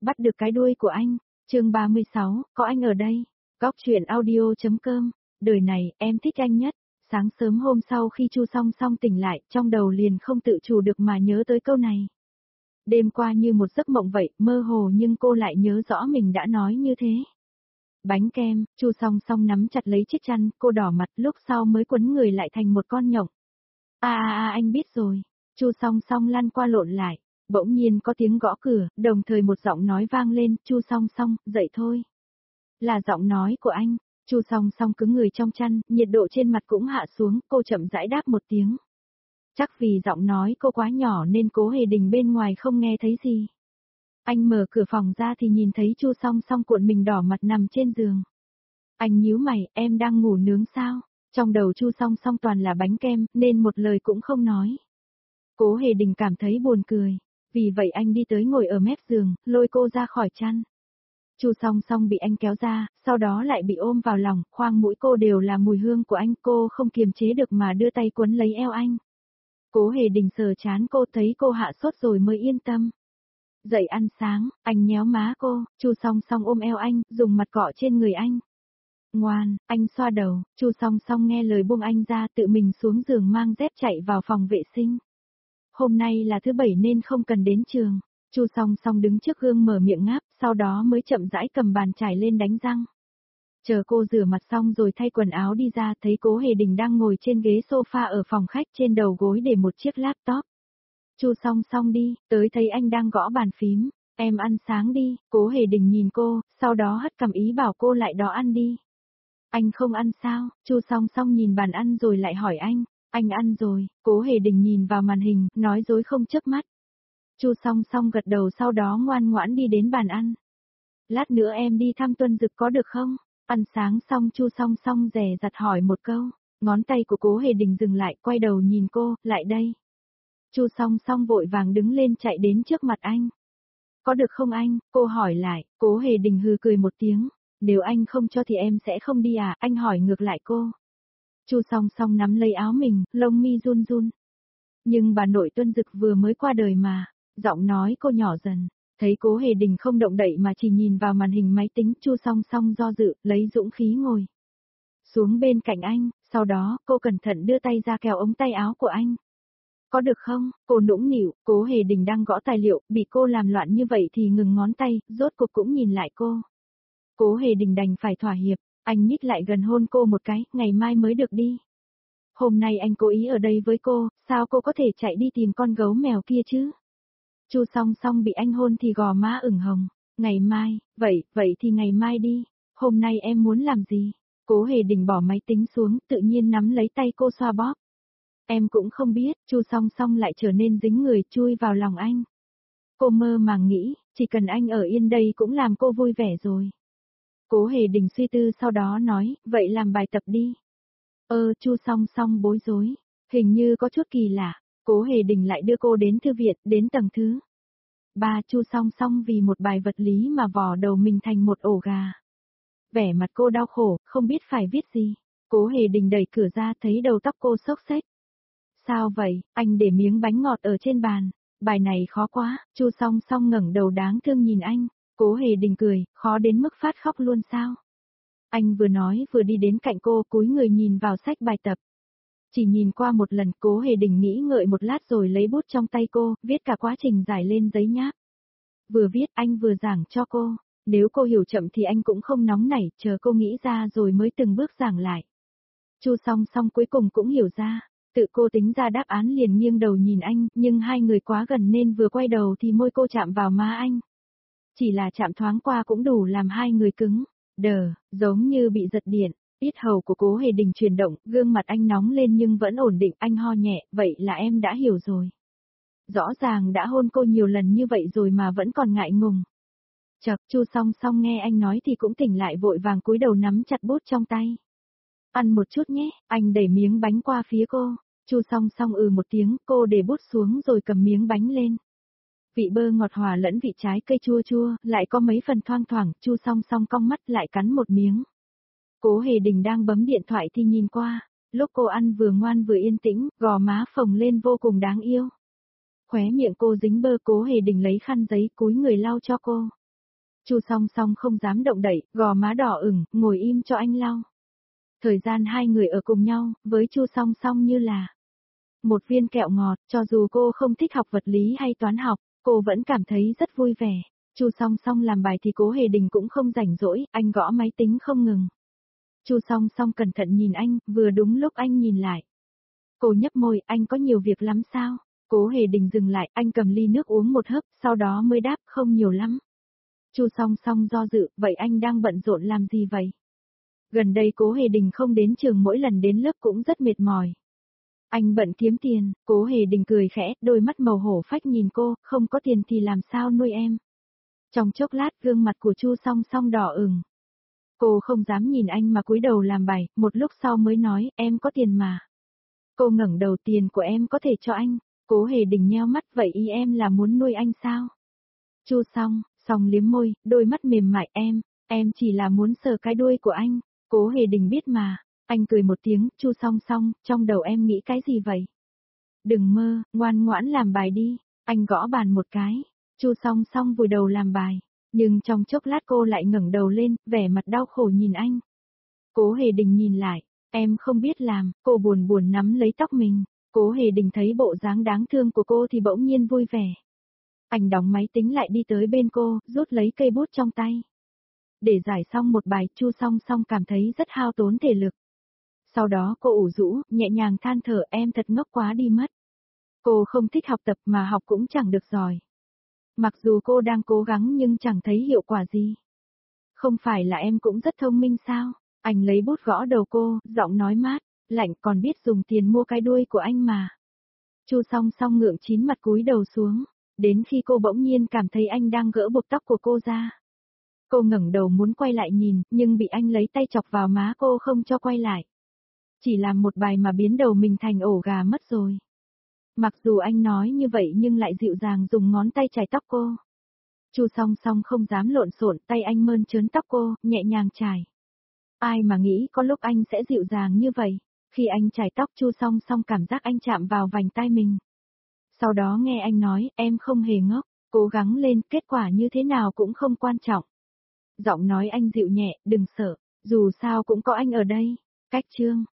Bắt được cái đuôi của anh. Chương 36, có anh ở đây. Góc truyện audio.com. Đời này, em thích anh nhất. Sáng sớm hôm sau khi Chu Song Song tỉnh lại, trong đầu liền không tự chủ được mà nhớ tới câu này. Đêm qua như một giấc mộng vậy, mơ hồ nhưng cô lại nhớ rõ mình đã nói như thế. Bánh kem, Chu Song Song nắm chặt lấy chiếc chăn, cô đỏ mặt lúc sau mới quấn người lại thành một con nhộng. Anh biết rồi. Chu Song Song lăn qua lộn lại. Bỗng nhiên có tiếng gõ cửa, đồng thời một giọng nói vang lên, Chu Song Song, dậy thôi. Là giọng nói của anh. Chu Song Song cứng người trong chăn, nhiệt độ trên mặt cũng hạ xuống, cô chậm rãi đáp một tiếng. Chắc vì giọng nói cô quá nhỏ nên Cố Hề Đình bên ngoài không nghe thấy gì. Anh mở cửa phòng ra thì nhìn thấy Chu Song Song cuộn mình đỏ mặt nằm trên giường. Anh nhíu mày, em đang ngủ nướng sao? Trong đầu Chu Song Song toàn là bánh kem, nên một lời cũng không nói. Cố Hề Đình cảm thấy buồn cười. Vì vậy anh đi tới ngồi ở mép giường, lôi cô ra khỏi chăn. Chu Song Song bị anh kéo ra, sau đó lại bị ôm vào lòng, khoang mũi cô đều là mùi hương của anh, cô không kiềm chế được mà đưa tay quấn lấy eo anh. Cố Hề Đình sờ trán cô, thấy cô hạ sốt rồi mới yên tâm. Dậy ăn sáng, anh nhéo má cô, Chu Song Song ôm eo anh, dùng mặt cọ trên người anh. Ngoan, anh xoa đầu, Chu Song Song nghe lời buông anh ra, tự mình xuống giường mang dép chạy vào phòng vệ sinh. Hôm nay là thứ Bảy nên không cần đến trường. Chu Song Song đứng trước gương mở miệng ngáp, sau đó mới chậm rãi cầm bàn chải lên đánh răng. Chờ cô rửa mặt xong rồi thay quần áo đi ra, thấy Cố Hề Đình đang ngồi trên ghế sofa ở phòng khách, trên đầu gối để một chiếc laptop. Chu Song Song đi, tới thấy anh đang gõ bàn phím. Em ăn sáng đi. Cố Hề Đình nhìn cô, sau đó hất cằm ý bảo cô lại đó ăn đi. Anh không ăn sao? Chu Song Song nhìn bàn ăn rồi lại hỏi anh. Anh ăn rồi. Cố Hề Đình nhìn vào màn hình, nói dối không chớp mắt. Chu Song Song gật đầu, sau đó ngoan ngoãn đi đến bàn ăn. Lát nữa em đi thăm Tuân Dực có được không? Ăn sáng xong Chu Song Song dè dặt hỏi một câu. Ngón tay của Cố Hề Đình dừng lại, quay đầu nhìn cô, lại đây. Chu Song Song vội vàng đứng lên chạy đến trước mặt anh. Có được không anh? Cô hỏi lại. Cố Hề Đình hừ cười một tiếng. Nếu anh không cho thì em sẽ không đi à? Anh hỏi ngược lại cô. Chu Song Song nắm lấy áo mình, lông mi run run. Nhưng bà nội Tuân Dực vừa mới qua đời mà. Giọng nói cô nhỏ dần. Thấy Cố Hề Đình không động đậy mà chỉ nhìn vào màn hình máy tính, Chu Song Song do dự, lấy dũng khí ngồi xuống bên cạnh anh, sau đó cô cẩn thận đưa tay ra kéo ống tay áo của anh. Có được không? Cô nũng nịu, Cố Hề Đình đang gõ tài liệu, bị cô làm loạn như vậy thì ngừng ngón tay, rốt cuộc cũng nhìn lại cô. Cố Hề Đình đành phải thỏa hiệp, anh nhích lại gần hôn cô một cái, ngày mai mới được đi. Hôm nay anh cố ý ở đây với cô, sao cô có thể chạy đi tìm con gấu mèo kia chứ? Chu Song Song bị anh hôn thì gò má ửng hồng. Ngày mai, vậy thì ngày mai đi. Hôm nay em muốn làm gì? Cố Hề Đình bỏ máy tính xuống, tự nhiên nắm lấy tay cô xoa bóp. Em cũng không biết, Chu Song Song lại trở nên dính người, chui vào lòng anh. Cô mơ màng nghĩ, chỉ cần anh ở yên đây cũng làm cô vui vẻ rồi. Cố Hề Đình suy tư sau đó nói, vậy làm bài tập đi. Chu Song Song bối rối, hình như có chút kỳ lạ. Cố Hề Đình lại đưa cô đến thư viện, đến tầng thứ 3. Chu Song Song vì một bài vật lý mà vò đầu mình thành một ổ gà. Vẻ mặt cô đau khổ, không biết phải viết gì. Cố Hề Đình đẩy cửa ra, thấy đầu tóc cô xốc xếch. Sao vậy? Anh để miếng bánh ngọt ở trên bàn. Bài này khó quá. Chu Song Song ngẩng đầu đáng thương nhìn anh. Cố Hề Đình cười, khó đến mức phát khóc luôn sao? Anh vừa nói vừa đi đến cạnh cô, cúi người nhìn vào sách bài tập. Chỉ nhìn qua một lần, Cố Hề Đình nghĩ ngợi một lát rồi lấy bút trong tay cô, viết cả quá trình giải lên giấy nháp. Vừa viết anh vừa giảng cho cô. Nếu cô hiểu chậm thì anh cũng không nóng nảy, chờ cô nghĩ ra rồi mới từng bước giảng lại. Chu Song Song cuối cùng cũng hiểu ra. Tự cô tính ra đáp án liền nghiêng đầu nhìn anh, nhưng hai người quá gần nên vừa quay đầu thì môi cô chạm vào má anh. Chỉ là chạm thoáng qua cũng đủ làm hai người cứng đờ, giống như bị giật điện. Yết hầu của Cố Hề Đình chuyển động, gương mặt anh nóng lên nhưng vẫn ổn định, anh ho nhẹ, vậy là em đã hiểu rồi. Rõ ràng đã hôn cô nhiều lần như vậy rồi mà vẫn còn ngại ngùng. Chậc, Chu Song Song nghe anh nói thì cũng tỉnh lại, vội vàng cúi đầu nắm chặt bút trong tay. Ăn một chút nhé, anh đẩy miếng bánh qua phía cô. Chu Song Song một tiếng, cô để bút xuống rồi cầm miếng bánh lên. Vị bơ ngọt hòa lẫn vị trái cây chua chua, lại có mấy phần thoang thoảng, Chu Song Song cong mắt lại cắn một miếng. Cố Hề Đình đang bấm điện thoại thì nhìn qua, lúc cô ăn vừa ngoan vừa yên tĩnh, gò má phồng lên vô cùng đáng yêu. Khóe miệng cô dính bơ, Cố Hề Đình lấy khăn giấy cúi người lau cho cô. Chu Song Song không dám động đậy, gò má đỏ ửng, ngồi im cho anh lau. Thời gian hai người ở cùng nhau, với Chu Song Song như là một viên kẹo ngọt, cho dù cô không thích học vật lý hay toán học, cô vẫn cảm thấy rất vui vẻ. Chu Song Song làm bài thì Cố Hề Đình cũng không rảnh rỗi, anh gõ máy tính không ngừng. Chu Song Song cẩn thận nhìn anh, vừa đúng lúc anh nhìn lại. Cô nhấp môi, anh có nhiều việc lắm sao? Cố Hề Đình dừng lại, anh cầm ly nước uống một hớp, sau đó mới đáp không nhiều lắm. Chu Song Song do dự, vậy anh đang bận rộn làm gì vậy? Gần đây Cố Hề Đình không đến trường, mỗi lần đến lớp cũng rất mệt mỏi. Anh bận kiếm tiền. Cố Hề Đình cười khẽ, đôi mắt màu hổ phách nhìn cô, không có tiền thì làm sao nuôi em. Trong chốc lát gương mặt của Chu Song Song đỏ ửng. Cô không dám nhìn anh mà cúi đầu làm bài, một lúc sau mới nói, em có tiền mà. Cô ngẩng đầu, tiền của em có thể cho anh. Cố Hề Đình nheo mắt, vậy ý em là muốn nuôi anh sao? Chu Song Song liếm môi, đôi mắt mềm mại, em chỉ là muốn sờ cái đuôi của anh. Cố Hề Đình biết mà. Anh cười một tiếng, Chu Song Song, trong đầu em nghĩ cái gì vậy? Đừng mơ, ngoan ngoãn làm bài đi. Anh gõ bàn một cái. Chu Song Song vùi đầu làm bài. Nhưng trong chốc lát cô lại ngẩng đầu lên, vẻ mặt đau khổ nhìn anh. Cố Hề Đình nhìn lại, em không biết làm, cô buồn buồn nắm lấy tóc mình. Cố Hề Đình thấy bộ dáng đáng thương của cô thì bỗng nhiên vui vẻ. Anh đóng máy tính lại đi tới bên cô, rút lấy cây bút trong tay. Để giải xong một bài, Chu Song Song cảm thấy rất hao tốn thể lực. Sau đó cô ủ rũ, nhẹ nhàng than thở, em thật ngốc quá đi mất. Cô không thích học tập mà học cũng chẳng được giỏi. Mặc dù cô đang cố gắng nhưng chẳng thấy hiệu quả gì. Không phải là em cũng rất thông minh sao? Anh lấy bút gõ đầu cô, giọng nói mát, lạnh, còn biết dùng tiền mua cái đuôi của anh mà. Chu Song Song ngượng chín mặt cúi đầu xuống, đến khi cô bỗng nhiên cảm thấy anh đang gỡ buộc tóc của cô ra. Cô ngẩng đầu muốn quay lại nhìn, nhưng bị anh lấy tay chọc vào má cô không cho quay lại. Chỉ làm một bài mà biến đầu mình thành ổ gà mất rồi. Mặc dù anh nói như vậy nhưng lại dịu dàng dùng ngón tay chải tóc cô. Chu Song Song không dám lộn xộn, tay anh mơn trớn tóc cô, nhẹ nhàng chải. Ai mà nghĩ có lúc anh sẽ dịu dàng như vậy. Khi anh chải tóc, Chu Song Song cảm giác anh chạm vào vành tai mình. Sau đó nghe anh nói, em không hề ngốc, cố gắng lên, kết quả như thế nào cũng không quan trọng. Giọng nói anh dịu nhẹ, đừng sợ, dù sao cũng có anh ở đây. Cách chương